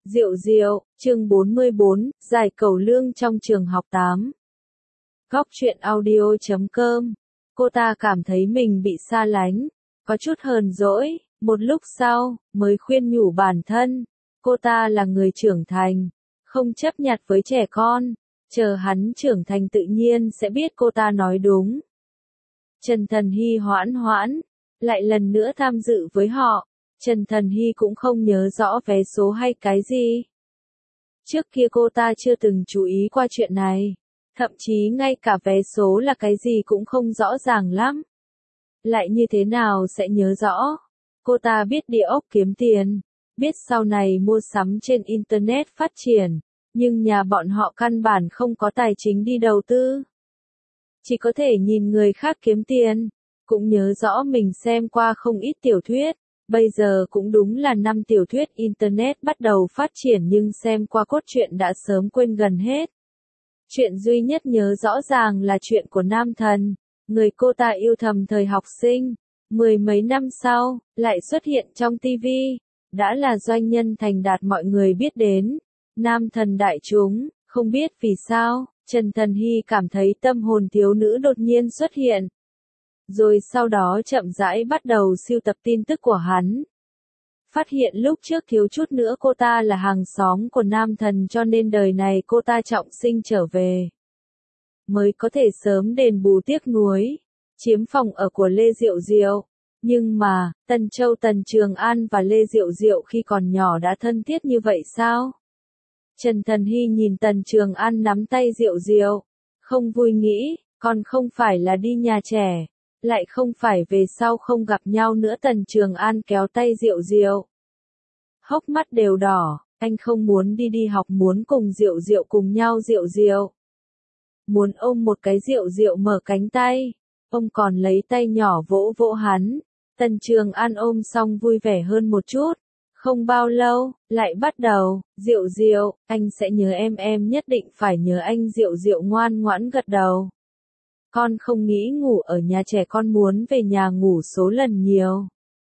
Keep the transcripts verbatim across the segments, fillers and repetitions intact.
Diệu diệu, chương bốn mươi bốn, giải cẩu lương trong trường học tám. Góc truyện audio chấm com. Cô ta cảm thấy mình bị xa lánh, có chút hờn dỗi, một lúc sau, mới khuyên nhủ bản thân. Cô ta là người trưởng thành, không chấp nhặt với trẻ con, chờ hắn trưởng thành tự nhiên sẽ biết cô ta nói đúng. Trần Thần Hy hoãn hoãn, lại lần nữa tham dự với họ. Trần Thần Hy cũng không nhớ rõ vé số hay cái gì. Trước kia cô ta chưa từng chú ý qua chuyện này, thậm chí ngay cả vé số là cái gì cũng không rõ ràng lắm. Lại như thế nào sẽ nhớ rõ? Cô ta biết địa ốc kiếm tiền, biết sau này mua sắm trên Internet phát triển, nhưng nhà bọn họ căn bản không có tài chính đi đầu tư. Chỉ có thể nhìn người khác kiếm tiền, cũng nhớ rõ mình xem qua không ít tiểu thuyết. Bây giờ cũng đúng là năm tiểu thuyết Internet bắt đầu phát triển nhưng xem qua cốt truyện đã sớm quên gần hết. Chuyện duy nhất nhớ rõ ràng là chuyện của nam thần, người cô ta yêu thầm thời học sinh. Mười mấy năm sau, lại xuất hiện trong ti vi, đã là doanh nhân thành đạt mọi người biết đến. Nam thần đại chúng, không biết vì sao, Trần Thần Hy cảm thấy tâm hồn thiếu nữ đột nhiên xuất hiện. Rồi sau đó chậm rãi bắt đầu sưu tập tin tức của hắn. Phát hiện lúc trước thiếu chút nữa cô ta là hàng xóm của nam thần cho nên đời này cô ta trọng sinh trở về. Mới có thể sớm đền bù tiếc nuối, chiếm phòng ở của Lê Diệu Diệu. Nhưng mà, Tần Châu Tần Trường An và Lê Diệu Diệu khi còn nhỏ đã thân thiết như vậy sao? Trần Thần Hy nhìn Tần Trường An nắm tay Diệu Diệu, không vui nghĩ, còn không phải là đi nhà trẻ. Lại không phải về sau không gặp nhau nữa. Tần Trường An kéo tay Diệu Diệu. Hốc mắt đều đỏ, anh không muốn đi đi học, muốn cùng Diệu Diệu cùng nhau. Diệu Diệu muốn ôm một cái. Diệu Diệu mở cánh tay, ông còn lấy tay nhỏ vỗ vỗ hắn. Tần Trường An ôm xong vui vẻ hơn một chút. Không bao lâu, lại bắt đầu, Diệu Diệu, anh sẽ nhớ em, em nhất định phải nhớ anh. Diệu Diệu ngoan ngoãn gật đầu. Con không nghĩ ngủ ở nhà trẻ, con muốn về nhà ngủ số lần nhiều.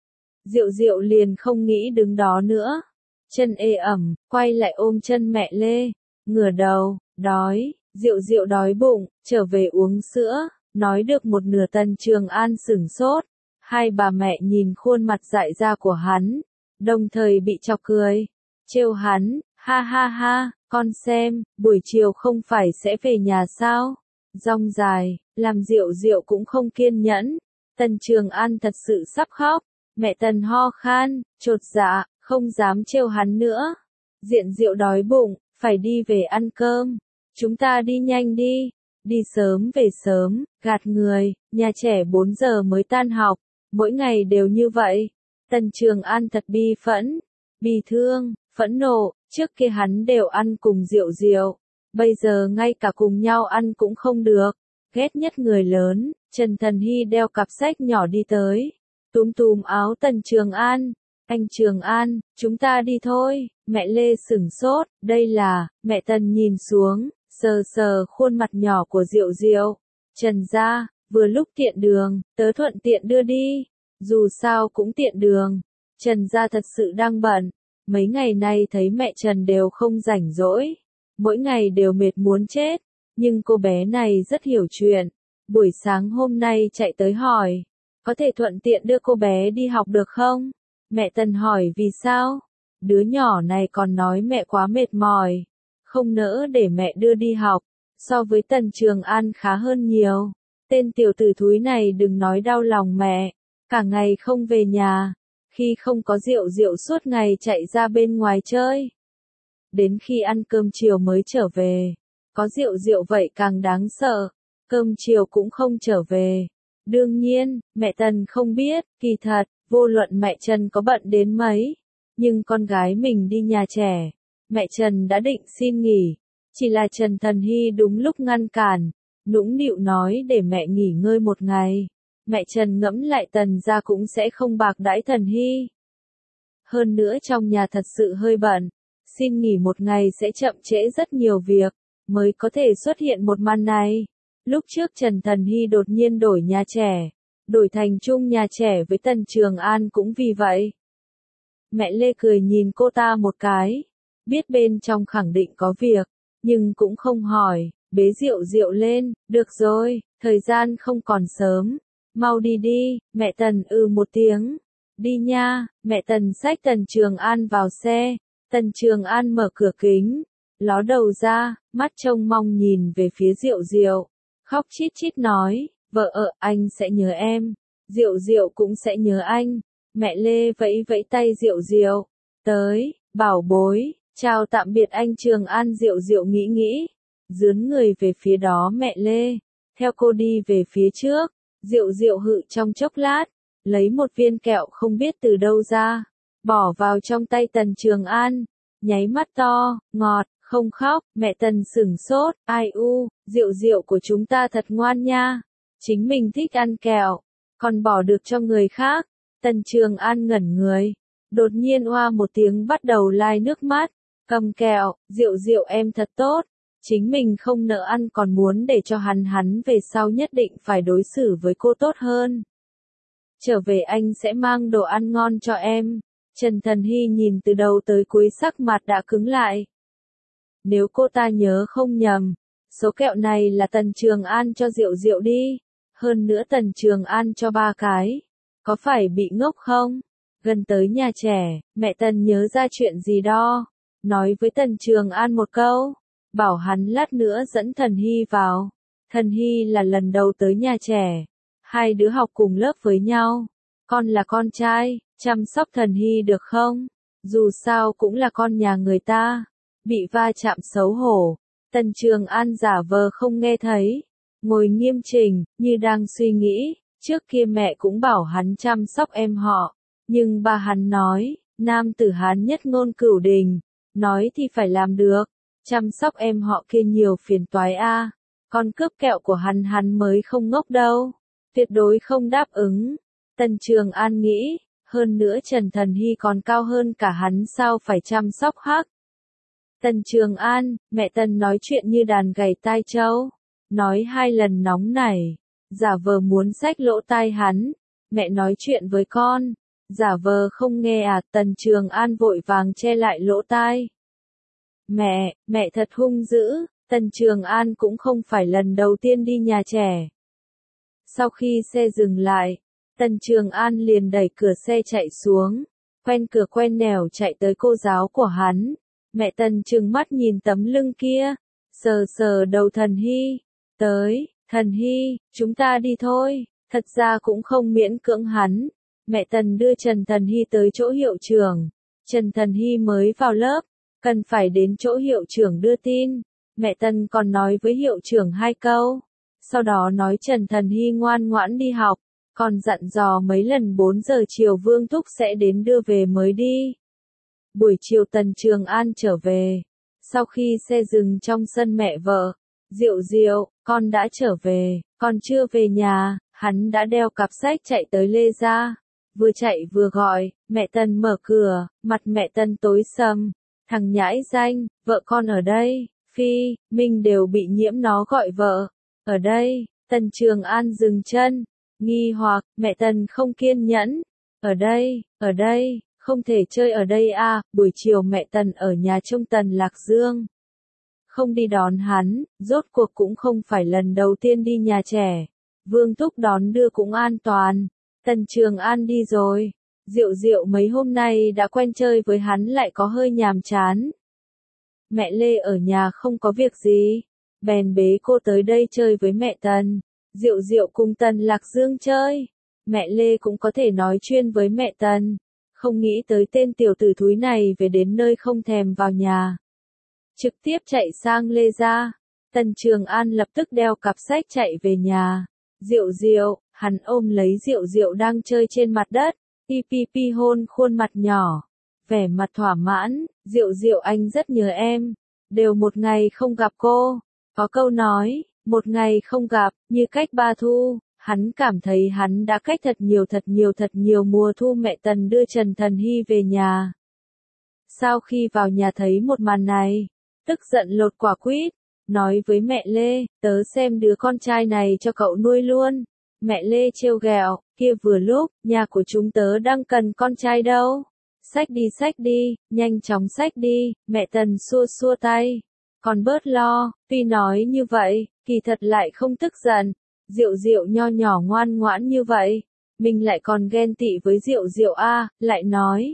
Diệu Diệu liền không nghĩ đứng đó nữa. Chân ê ẩm, quay lại ôm chân mẹ Lê, ngửa đầu, đói. Diệu Diệu đói bụng, trở về uống sữa. Nói được một nửa Tần Trường An sửng sốt. Hai bà mẹ nhìn khuôn mặt dại ra của hắn, đồng thời bị chọc cười. Trêu hắn, ha ha ha, con xem, buổi chiều không phải sẽ về nhà sao? Rong dài, làm Diệu Diệu cũng không kiên nhẫn. Tần Trường An thật sự sắp khóc. Mẹ Tần ho khan, chột dạ, không dám trêu hắn nữa. Diện Diệu đói bụng, phải đi về ăn cơm. Chúng ta đi nhanh đi, đi sớm về sớm, gạt người, nhà trẻ bốn giờ mới tan học, mỗi ngày đều như vậy. Tần Trường An thật bi phẫn, bi thương, phẫn nộ, trước kia hắn đều ăn cùng Diệu Diệu. Bây giờ ngay cả cùng nhau ăn cũng không được. Ghét nhất người lớn. Trần Thần Hy đeo cặp sách nhỏ đi tới, túm túm áo Tần Trường An. Anh Trường An, chúng ta đi thôi. Mẹ Lê sửng sốt, đây là, mẹ Tần nhìn xuống, sờ sờ khuôn mặt nhỏ của Diệu Diệu. Trần gia, vừa lúc tiện đường, tớ thuận tiện đưa đi. Dù sao cũng tiện đường. Trần gia thật sự đang bận. Mấy ngày nay thấy mẹ Trần đều không rảnh rỗi. Mỗi ngày đều mệt muốn chết, nhưng cô bé này rất hiểu chuyện. Buổi sáng hôm nay chạy tới hỏi, có thể thuận tiện đưa cô bé đi học được không? Mẹ Tần hỏi vì sao? Đứa nhỏ này còn nói mẹ quá mệt mỏi, không nỡ để mẹ đưa đi học. So với Tần Trường An khá hơn nhiều. Tên tiểu tử thúi này đừng nói đau lòng mẹ, cả ngày không về nhà. Khi không có Diệu Diệu suốt ngày chạy ra bên ngoài chơi. Đến khi ăn cơm chiều mới trở về. Có Diệu Diệu vậy càng đáng sợ. Cơm chiều cũng không trở về. Đương nhiên, mẹ Tần không biết, kỳ thật, vô luận mẹ Trần có bận đến mấy. Nhưng con gái mình đi nhà trẻ. Mẹ Trần đã định xin nghỉ. Chỉ là Trần Thần Hy đúng lúc ngăn cản. Nũng nịu nói để mẹ nghỉ ngơi một ngày. Mẹ Trần ngẫm lại Tần gia cũng sẽ không bạc đãi Thần Hy. Hơn nữa trong nhà thật sự hơi bận. Xin nghỉ một ngày sẽ chậm trễ rất nhiều việc, mới có thể xuất hiện một màn này. Lúc trước Trần Thần Hy đột nhiên đổi nhà trẻ, đổi thành chung nhà trẻ với Tần Trường An cũng vì vậy. Mẹ Lê cười nhìn cô ta một cái. biết bên trong khẳng định có việc, nhưng cũng không hỏi, bế Diệu Diệu lên, được rồi, thời gian không còn sớm, mau đi đi, mẹ Tần ư một tiếng, đi nha, mẹ Tần xách Tần Trường An vào xe, Tần Trường An mở cửa kính, ló đầu ra, mắt trông mong nhìn về phía Diệu Diệu, khóc chít chít nói, vợ ở anh sẽ nhớ em, Diệu Diệu cũng sẽ nhớ anh, mẹ Lê vẫy vẫy tay Diệu Diệu, tới, bảo bối, chào tạm biệt anh Trường An. Diệu Diệu nghĩ nghĩ, dướn người về phía đó mẹ Lê, theo cô đi về phía trước, Diệu Diệu hự trong chốc lát, lấy một viên kẹo không biết từ đâu ra, bỏ vào trong tay Tần Trường An, nháy mắt to, ngọt, không khóc, mẹ Tần sửng sốt, ai u, Diệu Diệu của chúng ta thật ngoan nha, chính mình thích ăn kẹo, còn bỏ được cho người khác, Tần Trường An ngẩn người, đột nhiên oa một tiếng bắt đầu lai nước mắt, cầm kẹo, Diệu Diệu em thật tốt, chính mình không nỡ ăn còn muốn để cho hắn hắn về sau nhất định phải đối xử với cô tốt hơn. Trở về anh sẽ mang đồ ăn ngon cho em. Trần Thần Hy nhìn từ đầu tới cuối sắc mặt đã cứng lại. Nếu cô ta nhớ không nhầm, số kẹo này là Tần Trường An cho Diệu Diệu đi. Hơn nữa Tần Trường An cho ba cái. Có phải bị ngốc không? Gần tới nhà trẻ, mẹ Tần nhớ ra chuyện gì đó. Nói với Tần Trường An một câu. Bảo hắn lát nữa dẫn Thần Hy vào. Thần Hy là lần đầu tới nhà trẻ. Hai đứa học cùng lớp với nhau. Con là con trai, chăm sóc Thần Hy được không? Dù sao cũng là con nhà người ta. Bị va chạm xấu hổ. Tần Trường An giả vờ không nghe thấy. Ngồi nghiêm chỉnh, như đang suy nghĩ. Trước kia mẹ cũng bảo hắn chăm sóc em họ. Nhưng ba hắn nói, nam tử Hán nhất ngôn cửu đình. Nói thì phải làm được. Chăm sóc em họ kia nhiều phiền toái a. Con cướp kẹo của hắn hắn mới không ngốc đâu. Tuyệt đối không đáp ứng. Tần Trường An nghĩ, hơn nữa Trần Thần Hy còn cao hơn cả hắn sao phải chăm sóc hắc. Tần Trường An, mẹ Tần nói chuyện như đàn gảy tai trâu. Nói hai lần nóng nảy. Giả vờ muốn xách lỗ tai hắn. Mẹ nói chuyện với con. Giả vờ không nghe à. Tần Trường An vội vàng che lại lỗ tai. Mẹ, mẹ thật hung dữ. Tần Trường An cũng không phải lần đầu tiên đi nhà trẻ. Sau khi xe dừng lại, Tần Trường An liền đẩy cửa xe chạy xuống, quen cửa quen nẻo chạy tới cô giáo của hắn. Mẹ Tần trừng mắt nhìn tấm lưng kia, sờ sờ đầu Thần Hy, tới, Thần Hy, chúng ta đi thôi, thật ra cũng không miễn cưỡng hắn. Mẹ Tần đưa Trần Thần Hy tới chỗ hiệu trưởng, Trần Thần Hy mới vào lớp, cần phải đến chỗ hiệu trưởng đưa tin. Mẹ Tần còn nói với hiệu trưởng hai câu. Sau đó nói Trần Thần Hy ngoan ngoãn đi học, còn dặn dò mấy lần bốn giờ chiều Vương Thúc sẽ đến đưa về mới đi. Buổi chiều Tần Trường An trở về, sau khi xe dừng trong sân mẹ vợ, Diệu Diệu, con đã trở về, con chưa về nhà, hắn đã đeo cặp sách chạy tới Lê gia, vừa chạy vừa gọi, mẹ Tần mở cửa, mặt mẹ Tần tối sầm, thằng nhãi danh, vợ con ở đây, Phi, Minh đều bị nhiễm nó gọi vợ. Ở đây, Tần Trường An dừng chân, nghi hoặc, mẹ Tần không kiên nhẫn. Ở đây, ở đây, không thể chơi ở đây à, buổi chiều mẹ Tần ở nhà trông Tần Lạc Dương. Không đi đón hắn, rốt cuộc cũng không phải lần đầu tiên đi nhà trẻ. Vương Thúc đón đưa cũng an toàn. Tần Trường An đi rồi. Diệu Diệu mấy hôm nay đã quen chơi với hắn lại có hơi nhàm chán. Mẹ Lê ở nhà không có việc gì. Bèn bế cô tới đây chơi với mẹ Tần. Diệu Diệu cùng Tần Lạc Dương chơi. Mẹ Lê cũng có thể nói chuyên với mẹ Tần. Không nghĩ tới tên tiểu tử thúi này về đến nơi không thèm vào nhà. Trực tiếp chạy sang Lê gia. Tần Trường An lập tức đeo cặp sách chạy về nhà. Diệu Diệu, hắn ôm lấy Diệu Diệu đang chơi trên mặt đất. Pi pi pi hôn khuôn mặt nhỏ. Vẻ mặt thỏa mãn, Diệu Diệu anh rất nhớ em. Đều một ngày không gặp cô. Có câu nói, một ngày không gặp, như cách ba thu, hắn cảm thấy hắn đã cách thật nhiều thật nhiều thật nhiều mùa thu. Mẹ Tần đưa Trần Thần Hy về nhà. Sau khi vào nhà thấy một màn này, tức giận lột quả quýt, nói với mẹ Lê, tớ xem đứa con trai này cho cậu nuôi luôn. Mẹ Lê trêu ghẹo, kia vừa lúc, nhà của chúng tớ đang cần con trai đâu. Xách đi xách đi, nhanh chóng xách đi, mẹ Tần xua xua tay. Còn bớt lo, tuy nói như vậy, kỳ thật lại không tức giận. Diệu Diệu nho nhỏ ngoan ngoãn như vậy, mình lại còn ghen tị với Diệu Diệu a, lại nói.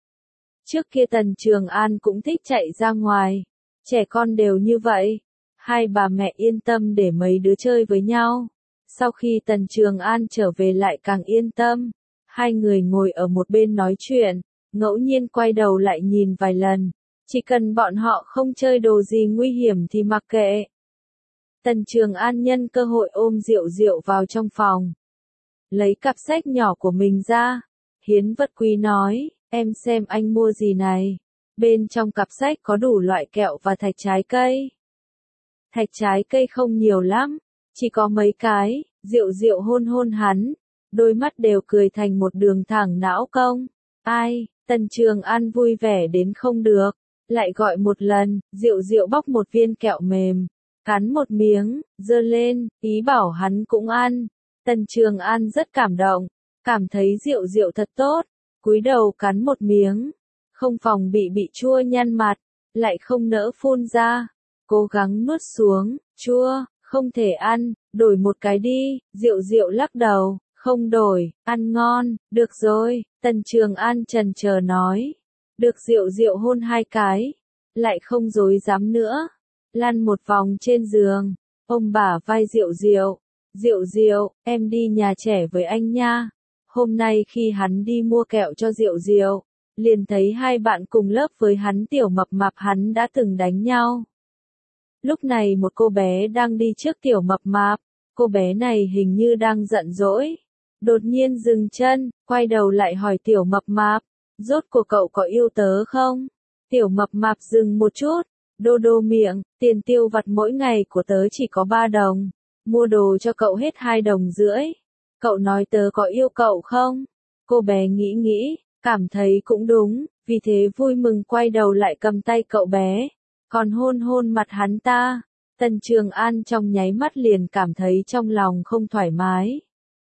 Trước kia Tần Trường An cũng thích chạy ra ngoài, trẻ con đều như vậy. Hai bà mẹ yên tâm để mấy đứa chơi với nhau. Sau khi Tần Trường An trở về lại càng yên tâm. Hai người ngồi ở một bên nói chuyện, ngẫu nhiên quay đầu lại nhìn vài lần. Chỉ cần bọn họ không chơi đồ gì nguy hiểm thì mặc kệ. Tần Trường An nhân cơ hội ôm Diệu Diệu vào trong phòng. Lấy cặp sách nhỏ của mình ra. Hiến Vật Quý nói, em xem anh mua gì này. Bên trong cặp sách có đủ loại kẹo và thạch trái cây. Thạch trái cây không nhiều lắm, chỉ có mấy cái. Diệu Diệu hôn hôn hắn, đôi mắt đều cười thành một đường thẳng não công. Ai, Tần Trường An vui vẻ đến không được, lại gọi một lần. Diệu Diệu bóc một viên kẹo mềm, cắn một miếng, giơ lên, ý bảo hắn cũng ăn. Tần Trường An rất cảm động, cảm thấy Diệu Diệu thật tốt, cúi đầu cắn một miếng, không phòng bị bị chua nhăn mặt, lại không nỡ phun ra, cố gắng nuốt xuống. Chua, không thể ăn, đổi một cái đi. Diệu Diệu lắc đầu, không đổi, ăn ngon. Được rồi, Tần Trường An chần chờ nói. Được. Diệu Diệu hôn hai cái, lại không dối dám nữa, lăn một vòng trên giường, ôm bả vai Diệu Diệu. Diệu Diệu, em đi nhà trẻ với anh nha. Hôm nay khi hắn đi mua kẹo cho Diệu Diệu, liền thấy hai bạn cùng lớp với hắn tiểu mập mạp hắn đã từng đánh nhau. Lúc này một cô bé đang đi trước tiểu mập mạp, cô bé này hình như đang giận dỗi. Đột nhiên dừng chân, quay đầu lại hỏi tiểu mập mạp, rốt cuộc cậu có yêu tớ không? Tiểu mập mạp dừng một chút, đô đô miệng, tiền tiêu vặt mỗi ngày của tớ chỉ có ba đồng, mua đồ cho cậu hết hai đồng rưỡi. Cậu nói tớ có yêu cậu không? Cô bé nghĩ nghĩ, cảm thấy cũng đúng, vì thế vui mừng quay đầu lại cầm tay cậu bé, còn hôn hôn mặt hắn ta. Tần Trường An trong nháy mắt liền cảm thấy trong lòng không thoải mái.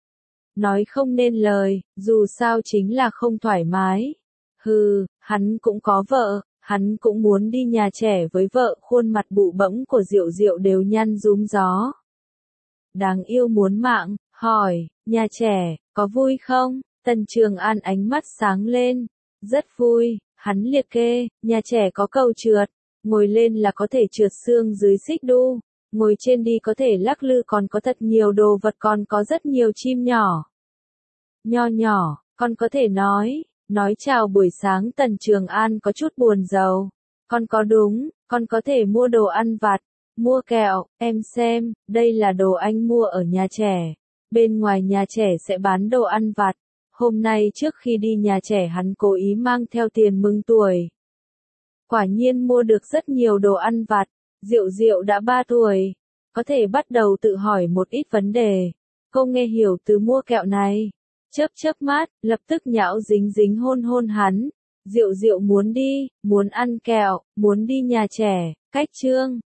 Nói không nên lời, dù sao chính là không thoải mái. Hừ, hắn cũng có vợ, hắn cũng muốn đi nhà trẻ với vợ. Khuôn mặt bụ bẫm của Diệu Diệu đều nhăn rúm gió. Đáng yêu muốn mạng, hỏi, nhà trẻ, có vui không? Tần Trường An ánh mắt sáng lên, rất vui. Hắn liệt kê, nhà trẻ có cầu trượt, ngồi lên là có thể trượt xương dưới xích đu, ngồi trên đi có thể lắc lư, còn có thật nhiều đồ vật, còn có rất nhiều chim nhỏ. Nho nhỏ, con có thể nói, nói chào buổi sáng. Tần Trường An có chút buồn rầu. Con có đúng, con có thể mua đồ ăn vặt, mua kẹo, em xem, đây là đồ anh mua ở nhà trẻ. Bên ngoài nhà trẻ sẽ bán đồ ăn vặt. Hôm nay trước khi đi nhà trẻ hắn cố ý mang theo tiền mừng tuổi. Quả nhiên mua được rất nhiều đồ ăn vặt. Diệu Diệu đã ba tuổi, có thể bắt đầu tự hỏi một ít vấn đề. Cô nghe hiểu từ mua kẹo này. Chớp chớp mắt, lập tức nhão dính dính hôn hôn hắn. Diệu Diệu muốn đi, muốn ăn kẹo, muốn đi nhà trẻ. Cách chương